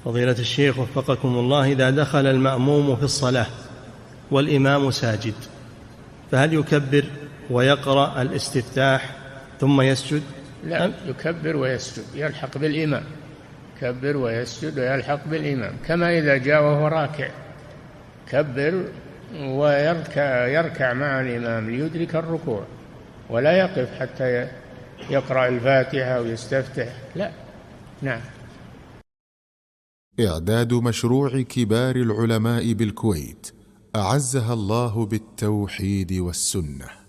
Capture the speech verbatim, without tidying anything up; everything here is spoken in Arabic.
فضيلة الشيخ وفقكم الله، إذا دخل المأموم في الصلاة والإمام ساجد فهل يكبر ويقرأ الاستفتاح ثم يسجد؟ لا، يكبر ويسجد، يلحق بالإمام، يكبر ويسجد ويلحق بالإمام، كما إذا جاء وهو راكع كبر ويركع يركع مع الإمام ليدرك الركوع، ولا يقف حتى يقرأ الفاتحة ويستفتح، لا. نعم. إعداد مشروع كبار العلماء بالكويت أعزها الله بالتوحيد والسنة.